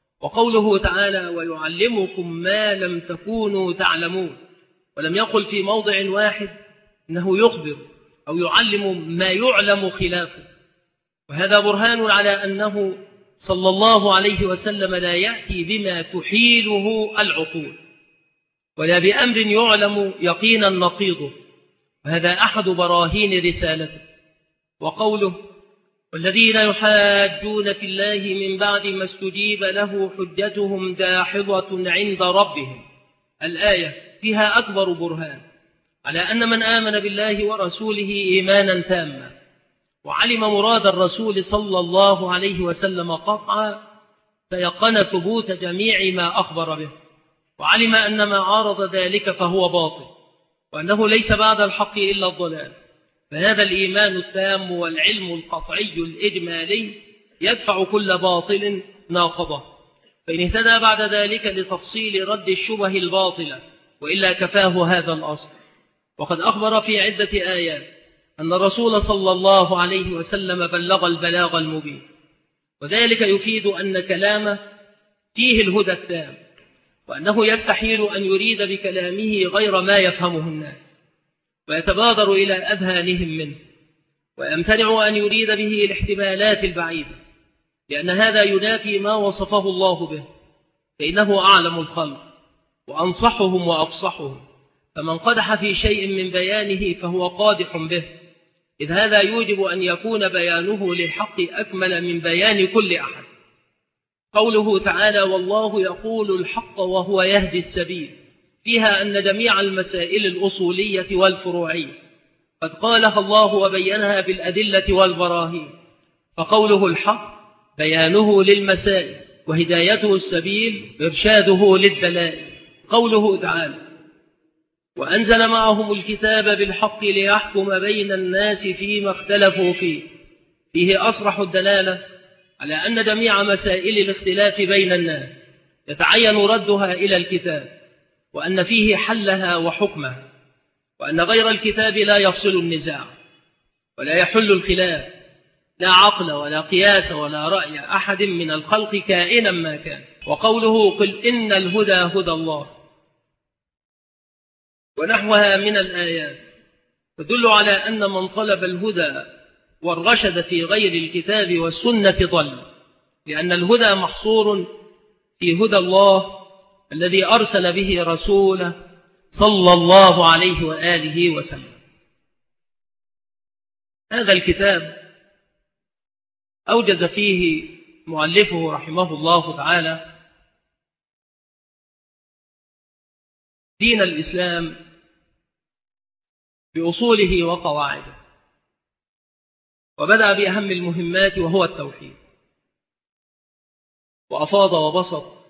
وقوله تعالى: ويعلمكم ما لم تكونوا تعلمون، ولم يقل في موضع واحد إنه يخبر أو يعلم ما يعلم خلافه، وهذا برهان على أنه صلى الله عليه وسلم لا يأتي بما تحيله العقول ولا بأمر يعلم يقينا نقيضه، وهذا أحد براهين رسالته. وقوله: والذين يحاجون في الله من بعد ما استجيب له حجتهم داحضة عند ربهم، الآية فيها أكبر برهان على أن من آمن بالله ورسوله إيمانا تاما وعلم مراد الرسول صلى الله عليه وسلم قطعا فيقن ثبوت جميع ما أخبر به، وعلم أن ما عارض ذلك فهو باطل، وأنه ليس بعد الحق إلا الضلال. فهذا الإيمان التام والعلم القطعي الإجمالي يدفع كل باطل ناقضه، فإن اهتدى بعد ذلك لتفصيل رد الشبه الباطلة، وإلا كفاه هذا الأصل. وقد أخبر في عدة آيات أن الرسول صلى الله عليه وسلم بلغ البلاغ المبين، وذلك يفيد أن كلامه فيه الهدى التام، وأنه يستحيل أن يريد بكلامه غير ما يفهمه الناس ويتبادر إلى أذهانهم منه، ويمتنع أن يريد به الاحتمالات البعيدة، لأن هذا ينافي ما وصفه الله به، فإنه أعلم الخلق وأنصحهم وأفصحهم، فمن قدح في شيء من بيانه فهو قادح به، إذ هذا يوجب أن يكون بيانه للحق أكمل من بيان كل أحد. قوله تعالى: والله يقول الحق وهو يهدي السبيل، فيها أن جميع المسائل الأصولية والفروعية قد قالها الله وبينها بالأدلة والبراهين، فقوله الحق بيانه للمسائل، وهدايته السبيل إرشاده للدلائل. قوله تعالى: وأنزل معهم الكتاب بالحق ليحكم بين الناس فيما اختلفوا فيه أصرح الدلالة على أن جميع مسائل الاختلاف بين الناس يتعين ردها إلى الكتاب، وأن فيه حلها وحكمها، وأن غير الكتاب لا يفصل النزاع ولا يحل الخلاف، لا عقل ولا قياس ولا رأي أحد من الخلق كائنا ما كان. وقوله: قل إن الهدى هدى الله، ونحوها من الآيات تدل على أن من طلب الهدى والرشد في غير الكتاب والسنة ضل، لأن الهدى محصور في هدى الله الذي أرسل به رسوله صلى الله عليه وآله وسلم. هذا الكتاب أوجز فيه مؤلفه رحمه الله تعالى دين الإسلام بأصوله وقواعده، وبدأ بأهم المهمات وهو التوحيد، وأفاض وبسط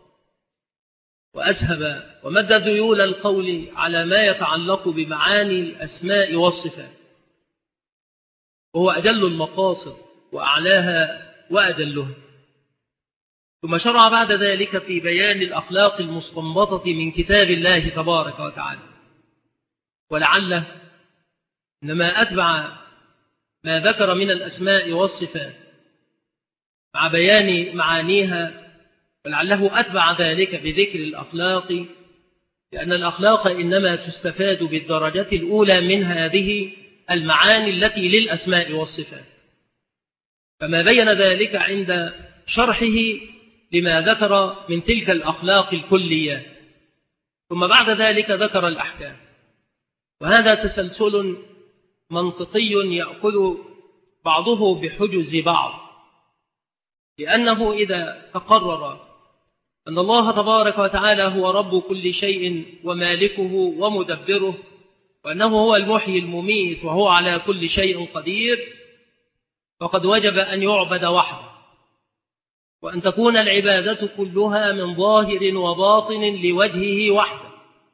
وأسهب ومد ذيول القول على ما يتعلق بمعاني الأسماء والصفات، وهو أجل المقاصد وأعلاها وأجلها. ثم شرع بعد ذلك في بيان الأخلاق المستنبطة من كتاب الله تبارك وتعالى، ولعله إنما أتبع ما ذكر من الأسماء والصفات مع بيان معانيها، ولعله أتبع ذلك بذكر الأخلاق، لأن الأخلاق إنما تستفاد بالدرجة الأولى من هذه المعاني التي للأسماء والصفات، فما بين ذلك عند شرحه لما ذكر من تلك الأخلاق الكلية، ثم بعد ذلك ذكر الأحكام. وهذا تسلسل منطقي يأخذ بعضه بحجز بعض، لأنه إذا تقرر أن الله تبارك وتعالى هو رب كل شيء ومالكه ومدبره، وأنه هو المحيي المميت وهو على كل شيء قدير، فقد وجب أن يعبد وحده، وأن تكون العبادة كلها من ظاهر وباطن لوجهه وحده.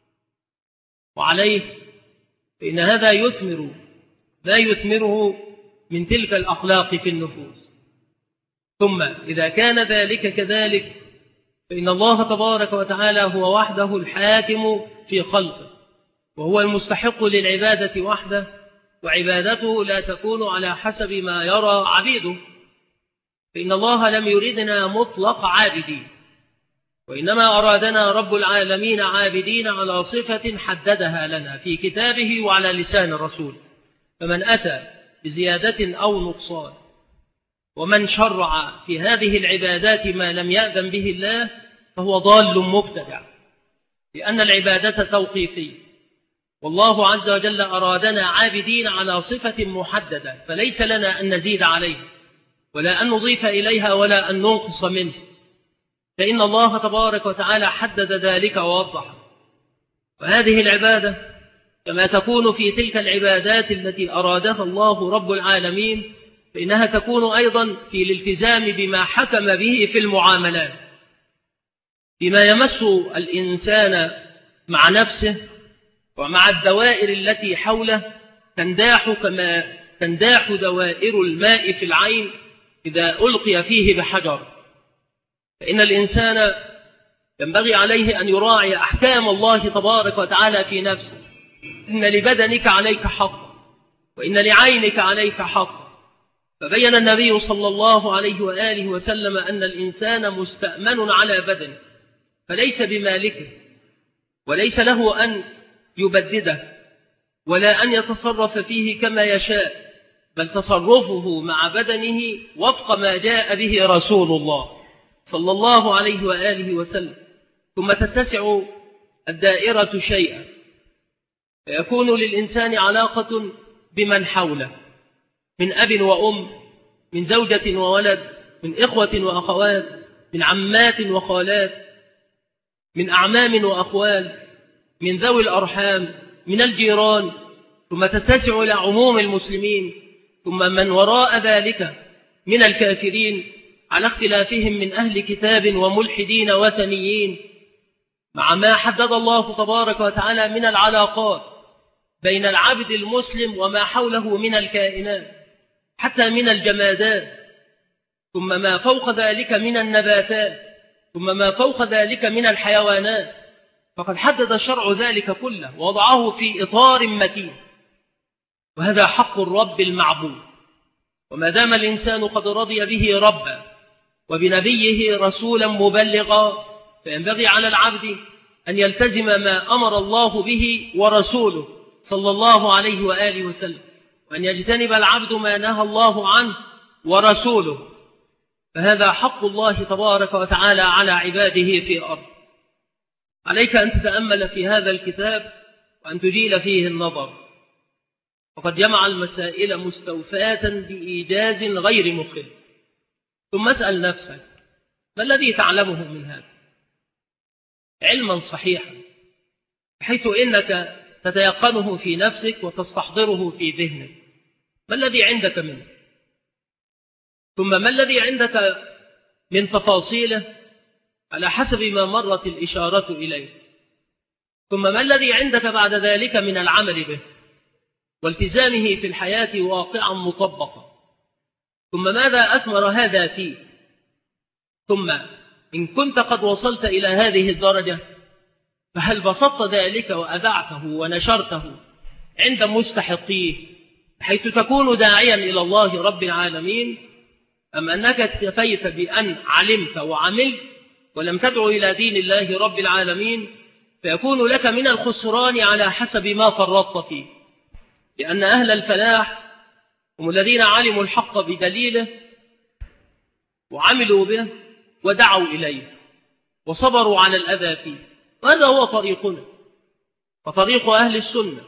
وعليه فإن هذا يثمر ما يثمره من تلك الأخلاق في النفوس. ثم إذا كان ذلك كذلك، فإن الله تبارك وتعالى هو وحده الحاكم في خلقه، وهو المستحق للعبادة وحده، وعبادته لا تكون على حسب ما يرى عبيده، فإن الله لم يردنا مطلق عابدين، وإنما أرادنا رب العالمين عابدين على صفة حددها لنا في كتابه وعلى لسان الرسول. فمن أتى بزيادة أو نقصان ومن شرع في هذه العبادات ما لم يأذن به الله فهو ضال مبتدع، لأن العبادة توقيفية، والله عز وجل أرادنا عابدين على صفة محددة، فليس لنا أن نزيد عليها ولا أن نضيف إليها ولا أن ننقص منه، فإن الله تبارك وتعالى حدد ذلك ووضح. وهذه العبادة كما تكون في تلك العبادات التي أرادها الله رب العالمين، فإنها تكون أيضا في الالتزام بما حكم به في المعاملات، بما يمس الإنسان مع نفسه ومع الدوائر التي حوله، تنداح كما تنداح دوائر الماء في العين إذا ألقي فيه بحجر. فإن الإنسان ينبغي عليه أن يراعي أحكام الله تبارك وتعالى في نفسه. إن لبدنك عليك حق، وإن لعينك عليك حق. فبين النبي صلى الله عليه وآله وسلم أن الإنسان مستأمن على بدنه، فليس بمالكه، وليس له أن يبدده ولا أن يتصرف فيه كما يشاء، بل تصرفه مع بدنه وفق ما جاء به رسول الله صلى الله عليه وآله وسلم. ثم تتسع الدائرة شيئا، فيكون للإنسان علاقة بمن حوله من أب وأم، من زوجة وولد، من إخوة وأخوات، من عمات وخالات، من أعمام وأخوال، من ذوي الأرحام، من الجيران، ثم تتسع إلى عموم المسلمين، ثم من وراء ذلك من الكافرين على اختلافهم من أهل كتاب وملحدين وثنيين، مع ما حدد الله تبارك وتعالى من العلاقات بين العبد المسلم وما حوله من الكائنات حتى من الجمادات، ثم ما فوق ذلك من النباتات، ثم ما فوق ذلك من الحيوانات. فقد حدد الشرع ذلك كله ووضعه في إطار متين، وهذا حق الرب المعبود. وما دام الإنسان قد رضي به ربا وبنبيه رسولا مبلغا، فينبغي على العبد أن يلتزم ما أمر الله به ورسوله صلى الله عليه وآله وسلم، وأن يجتنب العبد ما نهى الله عنه ورسوله. فهذا حق الله تبارك وتعالى على عباده في الأرض. عليك أن تتأمل في هذا الكتاب وأن تجيل فيه النظر، وقد جمع المسائل مستوفاة بإيجاز غير مخل. ثم اسأل نفسك: ما الذي تعلمه من هذا علما صحيحا بحيث إنك تتيقنه في نفسك وتستحضره في ذهنك؟ ما الذي عندك منه؟ ثم ما الذي عندك من تفاصيله على حسب ما مرت الإشارة إليه؟ ثم ما الذي عندك بعد ذلك من العمل به والتزامه في الحياة واقعا مطبقا؟ ثم ماذا أثمر هذا فيه؟ ثم إن كنت قد وصلت إلى هذه الدرجة، فهل بسطت ذلك وأذعته ونشرته عند مستحقيه حيث تكون داعيا إلى الله رب العالمين، أم أنك اكتفيت بأن علمت وعملت ولم تدعو إلى دين الله رب العالمين، فيكون لك من الخسران على حسب ما فرطت فيه؟ لأن أهل الفلاح هم الذين علموا الحق بدليله وعملوا به ودعوا إليه وصبروا على الأذى فيه. وهذا هو طريقنا وطريق أهل السنة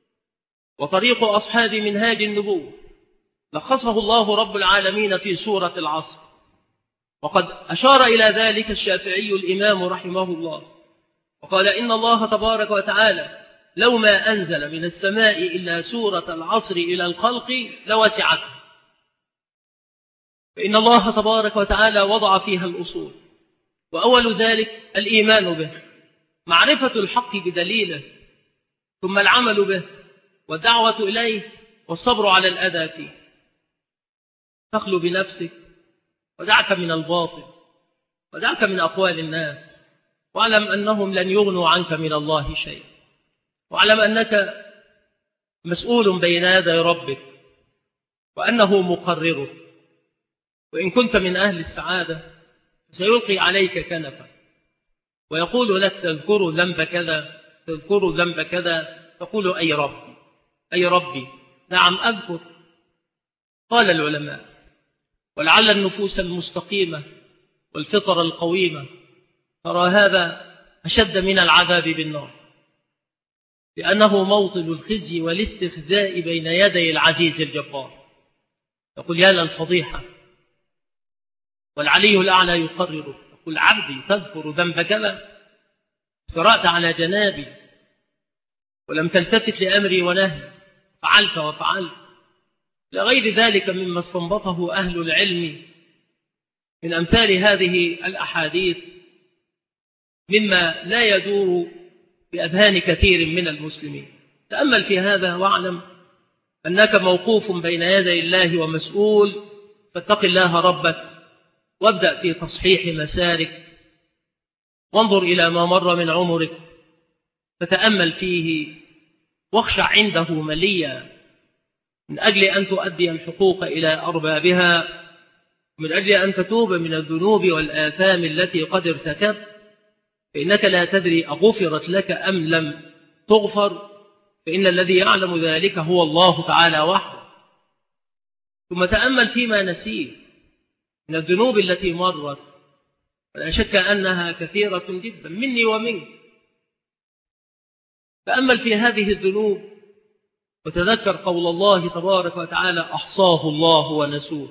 وطريق أصحاب منهاج النبوة، لخصه الله رب العالمين في سورة العصر. وقد أشار إلى ذلك الشافعي الإمام رحمه الله وقال: إن الله تبارك وتعالى لو ما أنزل من السماء إلا سورة العصر إلى الخلق لوسعته، فإن الله تبارك وتعالى وضع فيها الأصول، وأول ذلك الإيمان به، معرفة الحق بدليله، ثم العمل به والدعوة إليه والصبر على الأذى فيه. تخلو بنفسك ودعك من الباطل ودعك من أقوال الناس، واعلم أنهم لن يغنوا عنك من الله شيء، واعلم أنك مسؤول بين يدي ربك وأنه مقررك. وإن كنت من أهل السعادة سيلقي عليك كنفا ويقول لك: تذكر ذنب كذا، تذكر ذنب كذا، تقول: أي ربي، أي ربي، نعم أذكر. قال العلماء: ولعل النفوس المستقيمة والفطر القويمة ترى هذا أشد من العذاب بالنار، لأنه موطن الخزي والاستخزاء بين يدي العزيز الجبار. يقول: يا للفضيحة. والعلي الأعلى يقرر، يقول: عبدي تذكر ذنب كذا، قرأت على جنابي ولم تلتفت لأمري ونهي، فعلت وفعلت، لغير ذلك مما استنبطه أهل العلم من أمثال هذه الأحاديث مما لا يدور بأذهان كثير من المسلمين. تأمل في هذا واعلم أنك موقوف بين يدي الله ومسؤول، فاتق الله ربك وابدأ في تصحيح مسارك، وانظر إلى ما مر من عمرك فتأمل فيه واخشع عنده مليا من أجل أن تؤدي الحقوق إلى أربابها، من أجل أن تتوب من الذنوب والآثام التي قد ارتكبت، فإنك لا تدري أغفرت لك أم لم تغفر، فإن الذي يعلم ذلك هو الله تعالى وحده. ثم تأمل فيما نسيه من الذنوب التي مرت، ولا شك أنها كثيرة جدا مني ومنك. تأمل في هذه الذنوب وتذكر قول الله تبارك وتعالى: أحصاه الله ونسوه.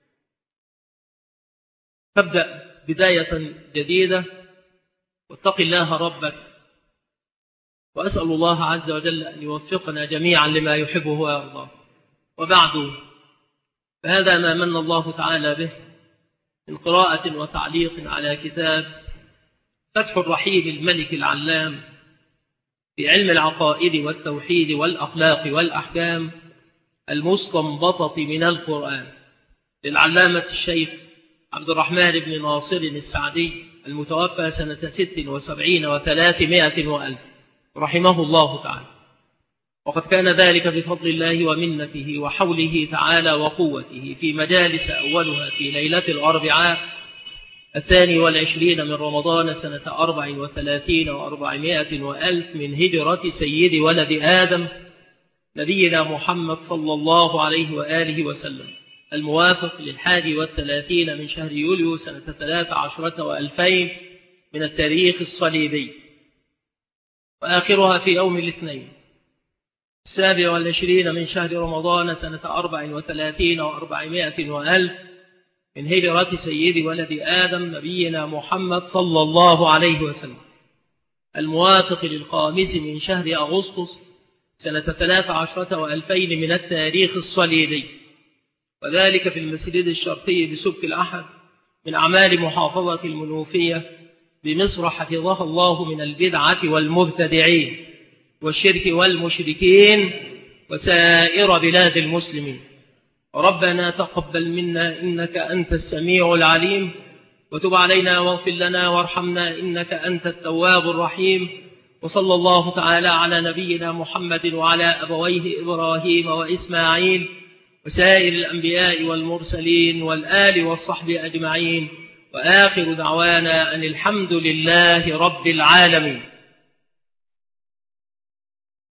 فابدأ بداية جديدة واتق الله ربك، وأسأل الله عز وجل أن يوفقنا جميعا لما يحبه ويرضاه. وبعد، فهذا ما من الله تعالى به من قراءة وتعليق على كتاب فتح الرحيم الملك العلام في علم العقائد والتوحيد والأخلاق والأحكام المستنبطة من القرآن للعلامة الشيخ عبد الرحمن بن ناصر السعدي المتوفى سنة 76 و300 وألف رحمه الله تعالى. وقد كان ذلك بفضل الله ومنته وحوله تعالى وقوته في مجالس أولها في ليلة الأربعاء 22 من رمضان سنة 34 و400 وألف من هجرة سيد ولد آدم نبينا محمد صلى الله عليه وآله وسلم، الموافق ل31 من شهر يوليو سنة 13 و2000 من التاريخ الصليبي، وآخرها في يوم الاثنين 27 من شهر رمضان سنة 34 و400 وألف من هجرة سيد ولد آدم نبينا محمد صلى الله عليه وسلم، الموافق للخامس من شهر أغسطس سنة 13 و2000 من التاريخ الصليبي، وذلك في المسجد الشرقي بسبك الأحد من أعمال محافظة المنوفية بمصر، حفظها الله من البدعة والمبتدعين والشرك والمشركين وسائر بلاد المسلمين. ربنا تقبل منا إنك أنت السميع العليم، وتب علينا واغفر لنا وارحمنا إنك أنت التواب الرحيم. وصلى الله تعالى على نبينا محمد وعلى أبويه إبراهيم وإسماعيل وسائر الأنبياء والمرسلين والآل والصحب أجمعين، وآخر دعوانا أن الحمد لله رب العالمين.